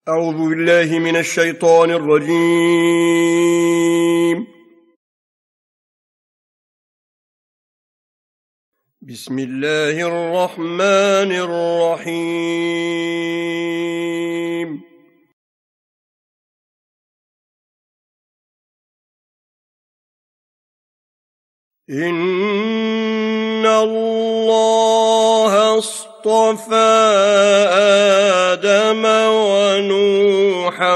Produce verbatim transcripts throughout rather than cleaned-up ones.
أعوذ بالله من الشيطان الرجيم. بسم الله الرحمن الرحيم. إن الله اصطفى آدم ونوحا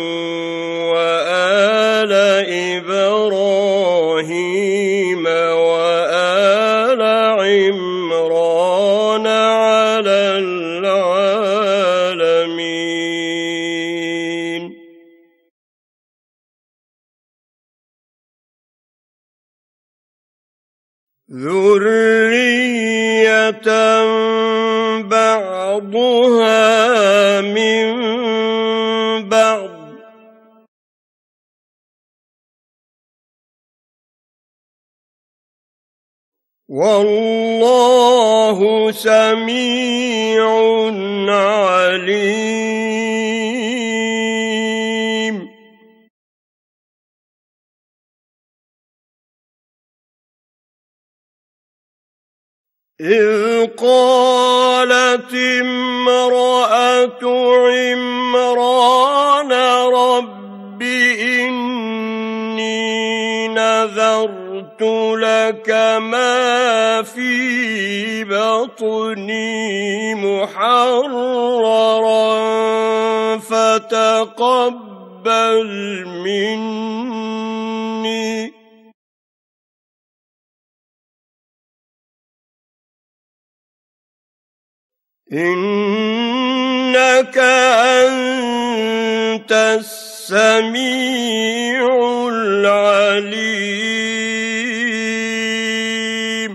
وآل إبراهيم وآل عمران على العالمين. ذرية بعضها من بعض والله سميع عليم. إذ قالت امرأة عمران رب إني نذرت لك ما في بطني محررا فتقبل مني إنك أنت السميع العليم.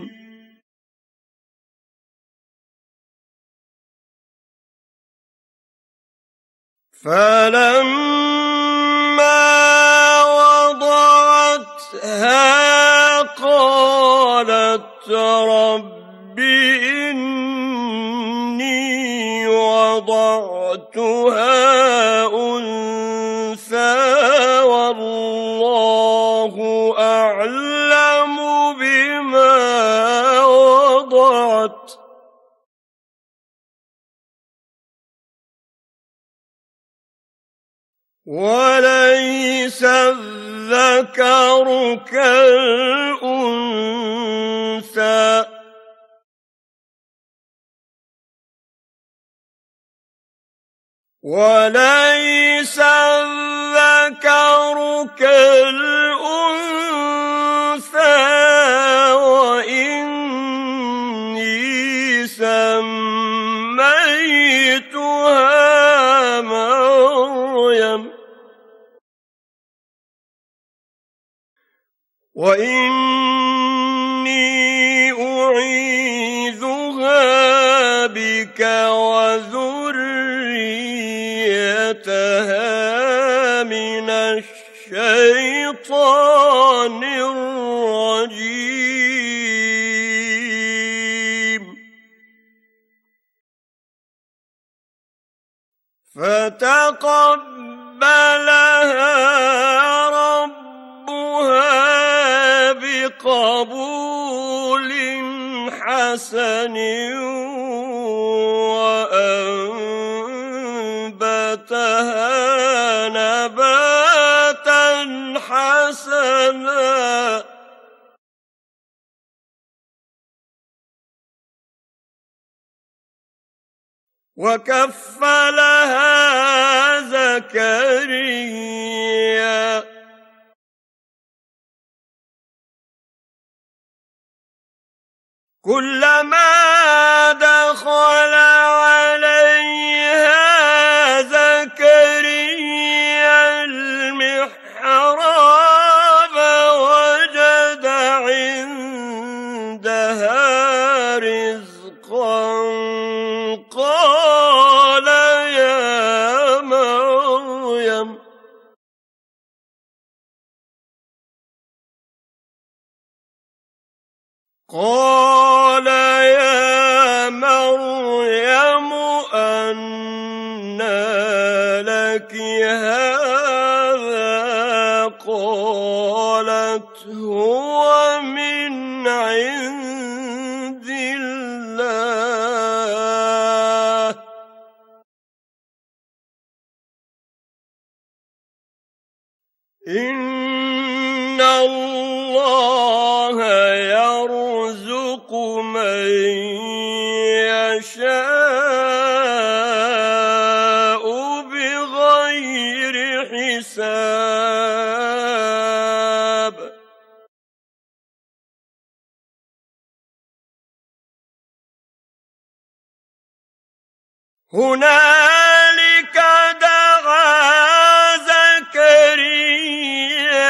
فلما وضعتها قالت رب إني وضعتها أنثى والله أعلم بما وضعت وليس الذكر كالأنثى وليس الذكر كالأنثى وإني سميتها مريم وإني أعيذها بك وذريتها من الشيطان الرجيم. فتقبلها ربها بقبول حسن وأنبتها نباتا حسنا وكفلها زكريا كلما دخل عليها زكريا المحراب وجد عندها رزقا قال يا مريم قال يا مريم أنى لك لك هذا؟ قالت هو من عند الله إن الله يرزق من يشاء بغير حساب هنالك دعا زكريا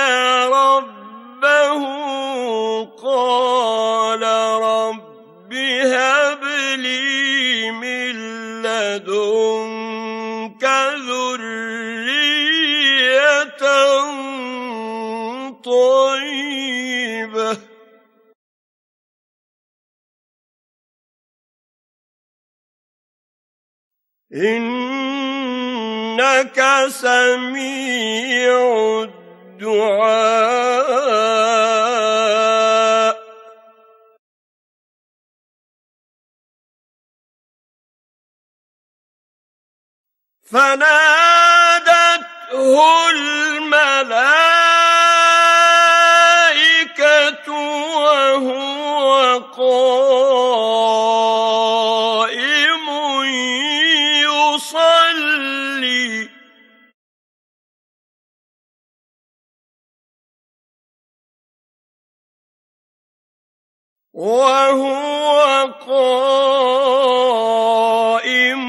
ربه قال رب هب لي من لدنك ذرية طيبة إنك سميع الدعاء فنادته الملائكة وهو قائم يصلي وهو قائم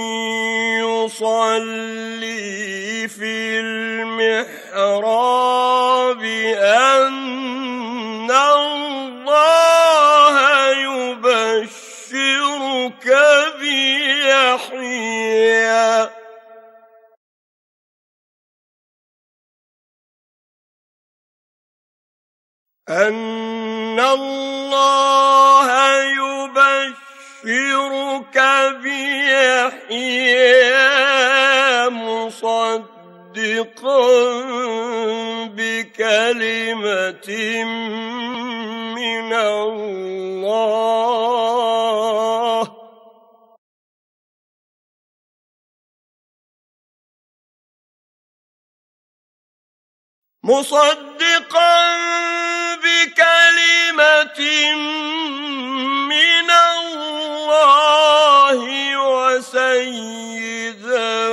يصلي في المحراب أن الله يبشرك بيحيى أن الله يبشرك بيحيى مصدقا بكلمة من الله مصدقا بكلمة من الله وسيدا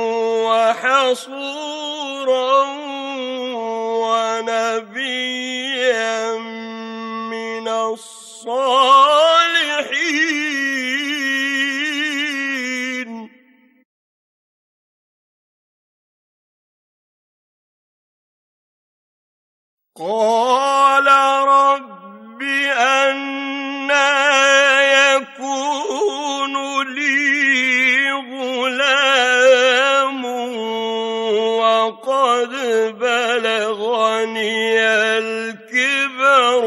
وحصورا ونبيا من الصالحين قال رب أنى يكون لي غلام وقد بلغني الكبر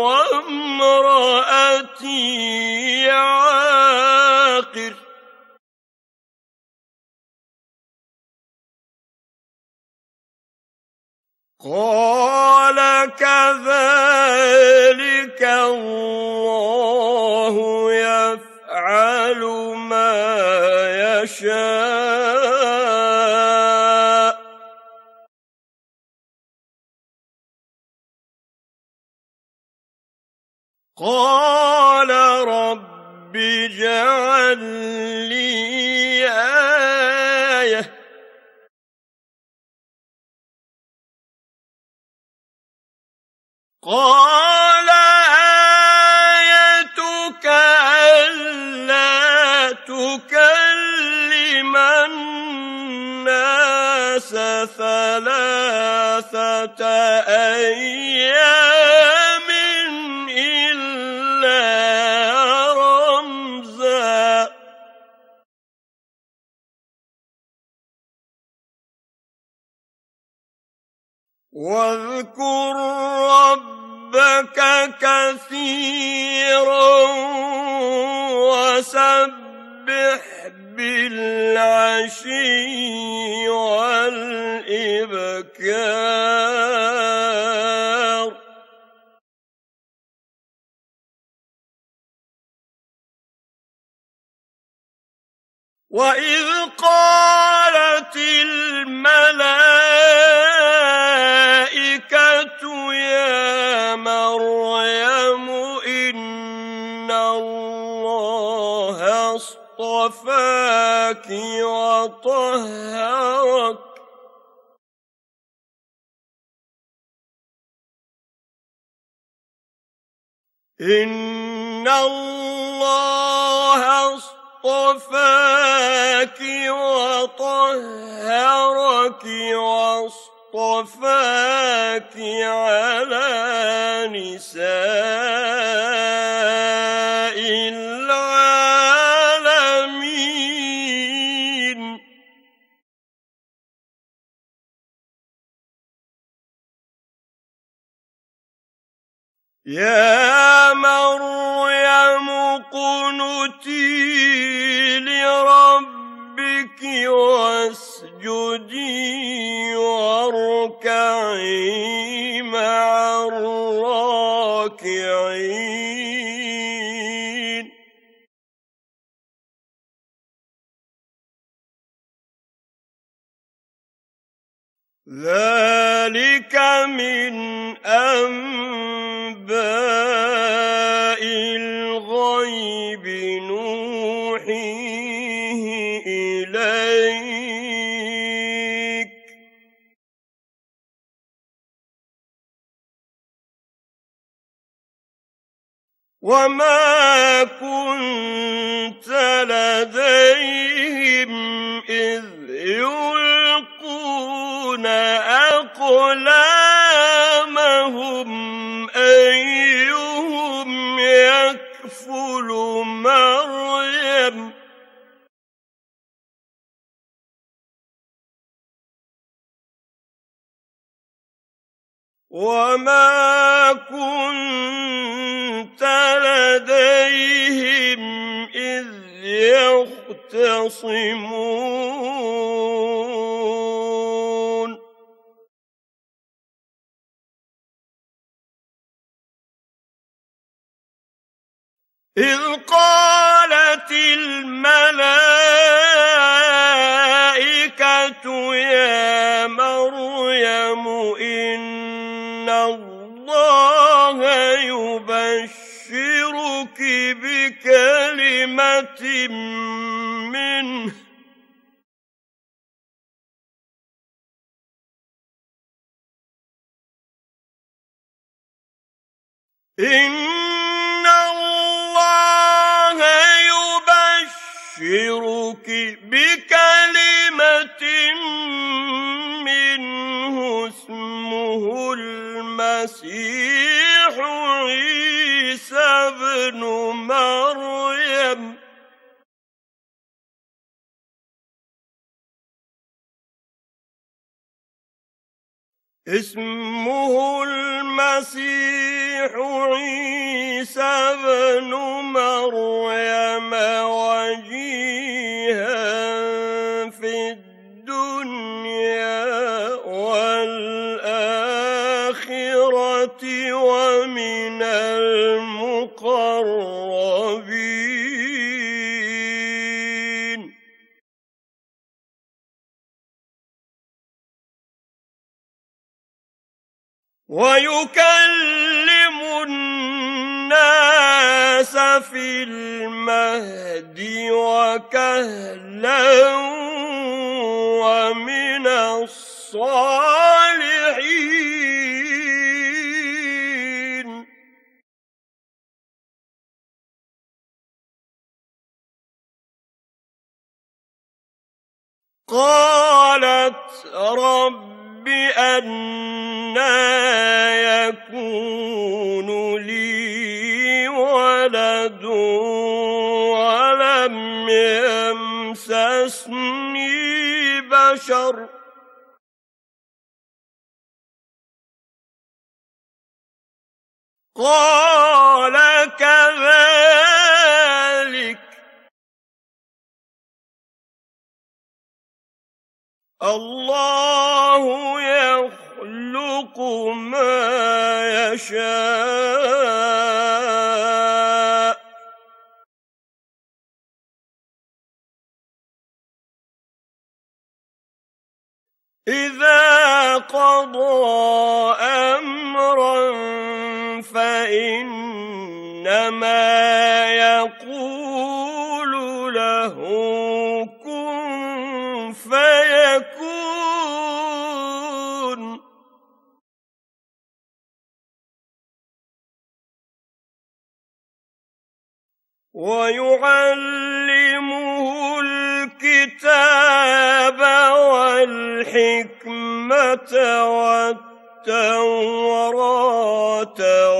وامرأتي عاقر قال كذلك الله يفعل ما يشاء قال رب اجعل لي آية قال آيتك ألا تكلم الناس ثلاثة أيام إلا رمزا واذكر ربك كثيرا وسبح بالعشي والإبكار وإذ قالت الملائكة يا مريم إن الله اصطفاك وطهرك إن الله اصطفاك وطهرك واصطفاك على نساء العالمين يا مريم اقنتي لربك واسجدي واركعي مع الراكعين ذلك من أنباء الغيب نوحيه إليك وما كنت لديهم إذ يلقون أقلامهم أيهم يكفل مريم وما كنت لديهم إذ يختصمون إذ قالت الملائكة يا مريم إن الله يبشرك بكلمة منه إن الله يبشرك بكلمة منه اسمه المسيح عيسى ابن مريم اسمه المسيح عيسى ابن مريم وجيها في الدنيا والآخرة ومن المقربين ويكلم الناس في المهد وكهلا ومن الصالحين قالت رب أنى يكون لي ولد ولم يمسسني بشر قال كذلك الله يخلق ما يشاء إذا قضى أمرا فإنما يقول له كن فيكون ويعلمه الكتاب والحكمة والتوراة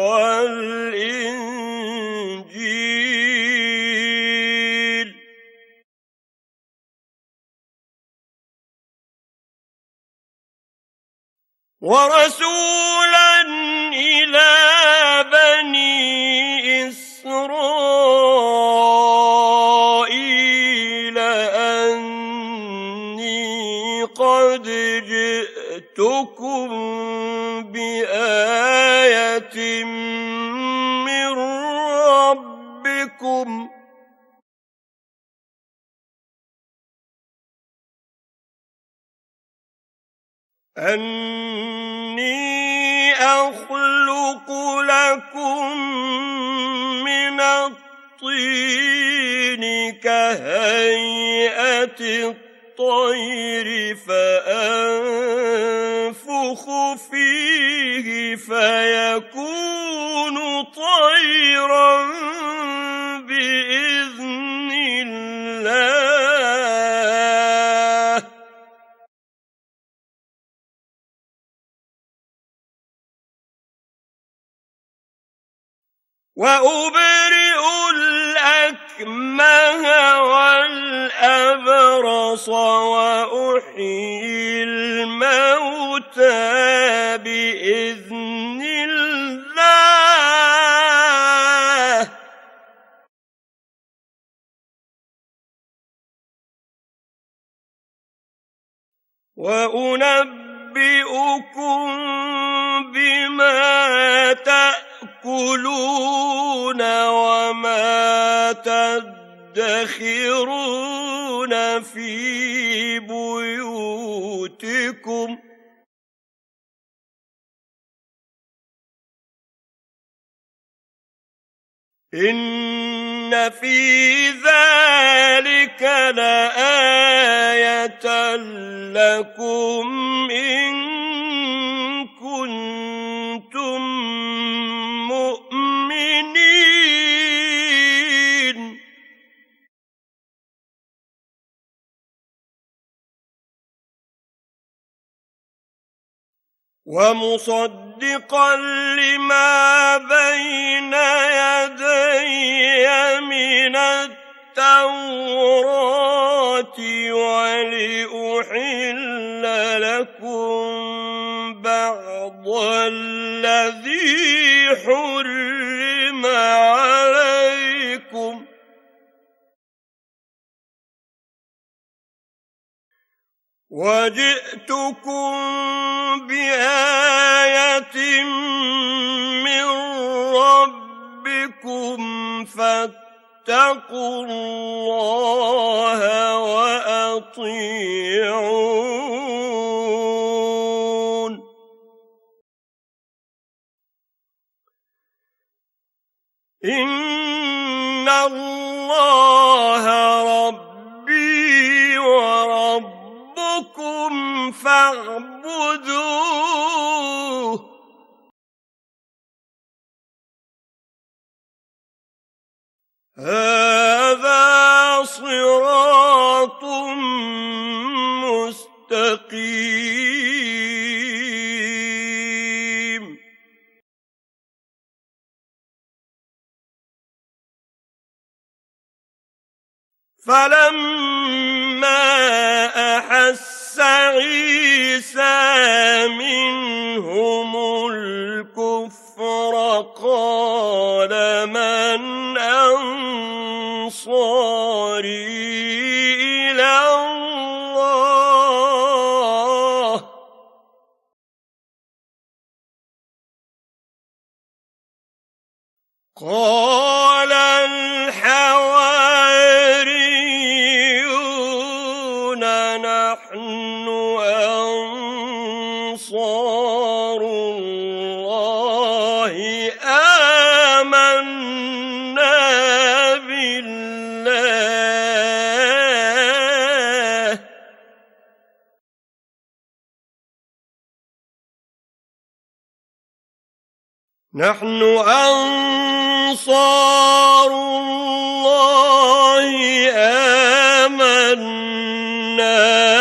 والإنجيل ورسولا إلى بني إسرائيل أني قد جئتكم بآية من ربكم أني أخلق لكم من الطين كهيئة الطير فأنفخ فيه فيكون طيرا بإذن الله وأبرئ الأكمه والأبرص وأحيي الموتى بإذن الله وأنبئكم بما تأكلون وما تدخرون في بيوتكم إن في ذلك لآية لكم إن كنتم مؤمنين ومصدقا لما بين يدي من التوراة ولأحل لكم بعض الذي حرم عليكم وجئتكم بآية من ربكم فاتقوا الله وأطيعون إن الله ربي وربكم فاعبدوه هذا صراط مستقيم فلما أحس عيسى منهم الكفر قال من أنصاري إلى الله قال الحواريون نحن أنصار الله آمنا بالله نحن أنصار الله آمنا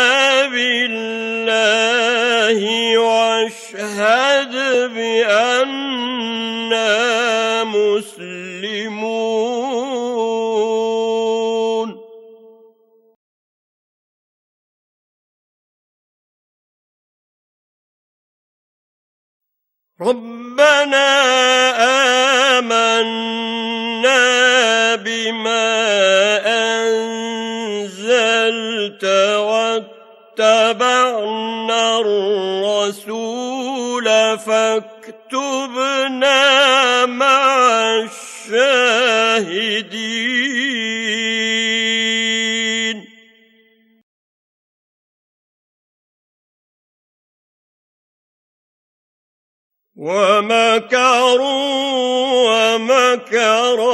بالله واشهد بأننا مسلمون ربنا آمنا بما أنزلت واتبعنا الرسول فاكتبنا مع الشاهدين ومكروا ومكر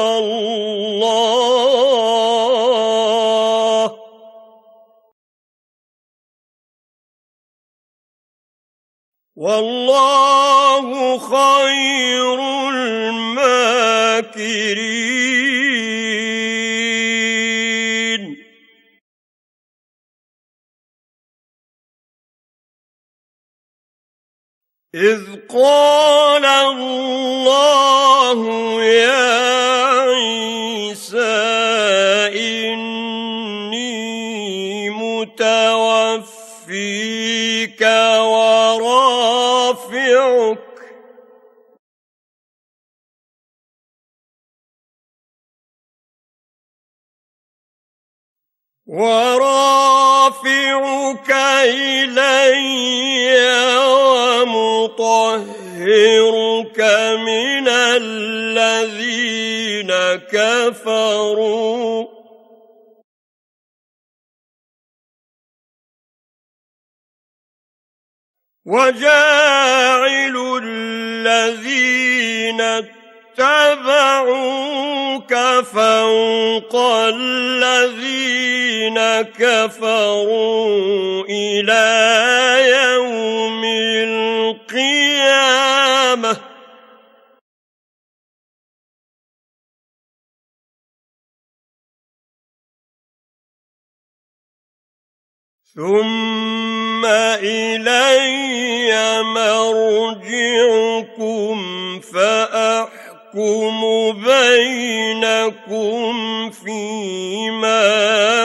الله والله خير الماكرين إذ قال الله يا عيسى إني متوفيك ورافعك ورافعك إلي ومطهرك من الذين كفروا وجاعل الذين اتبعوك فوق الذين كفروا إلى يوم القيامة ثم إلي مرجعكم فأحكم بينكم فيما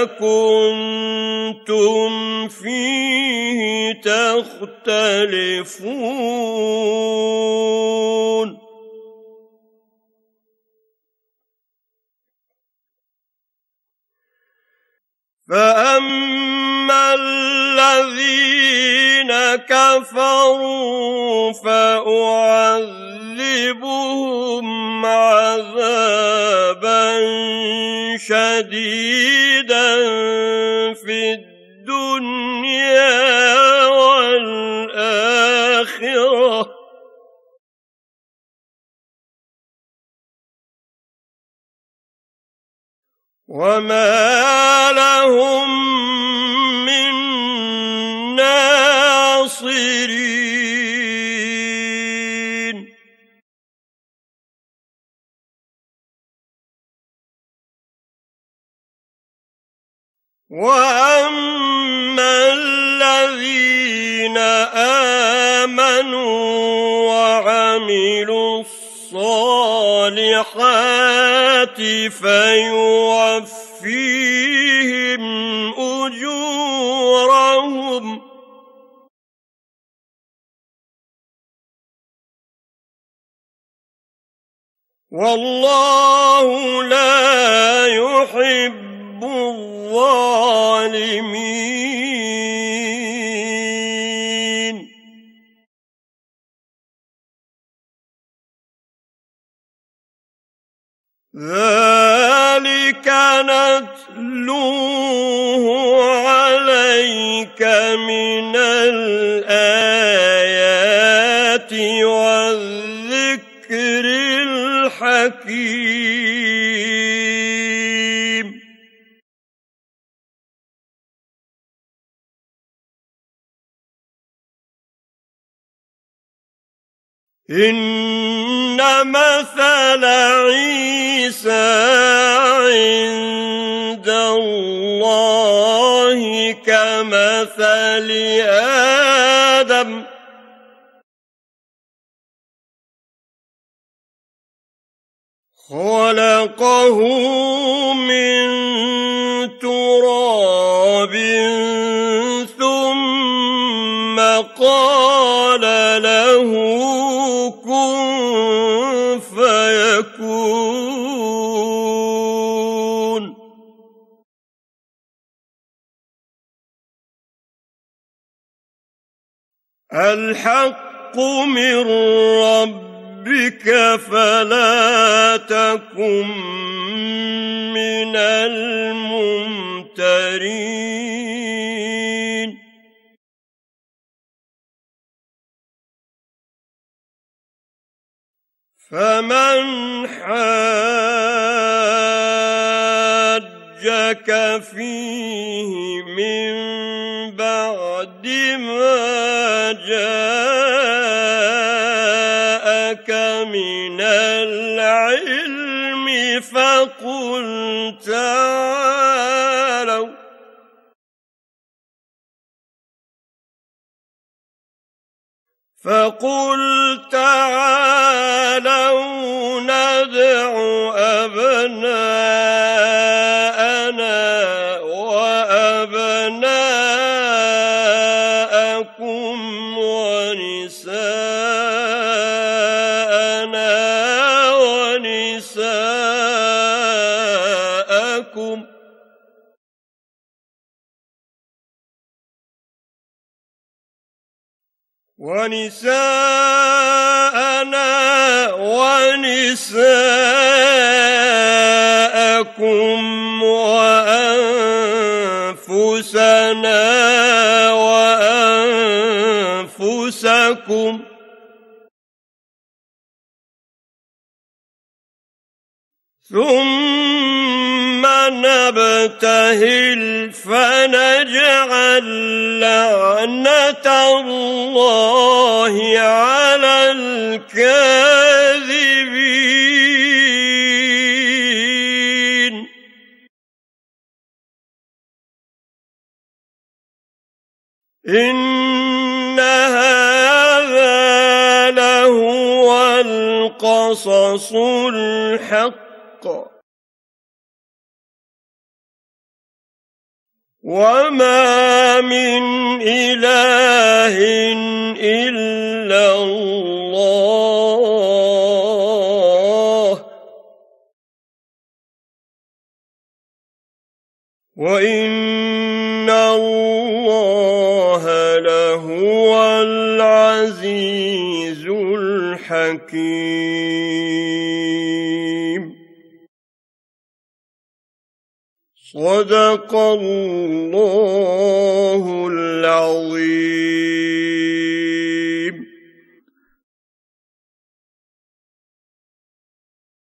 كنتم فيه تختلفون فأما الذين كفروا فأعذبهم عذابا شديدا في الدنيا والآخرة وما لهم من ناصرين وأما الذين آمنوا وعملوا الصالحات فيوفيهم أجورهم والله لا يحب الظالمين ذلك نتلوه عليك من الآيات والذكر الحكيم. إن مثل عيسى عند الله كمثل آدم خلقه من تراب ثم قال له كن فيكون. الحق من ربك فلا تكن من الممترين. فمن حاجك فيه من بعد ما جاءك من العلم فقل تعالوا فقل تعالوا ندع أبناءنا وأبناءكم ونساءنا ونساءكم ونساءنا ونساءكم وأنفسنا وأنفسكم ثم نبتهل فنجعل لعنة الله على الكاذبين. إن هذا لهو القصص الحق وما من إله إلا الله وإن الله لهو العزيز الحكيم. صدق الله العظيم.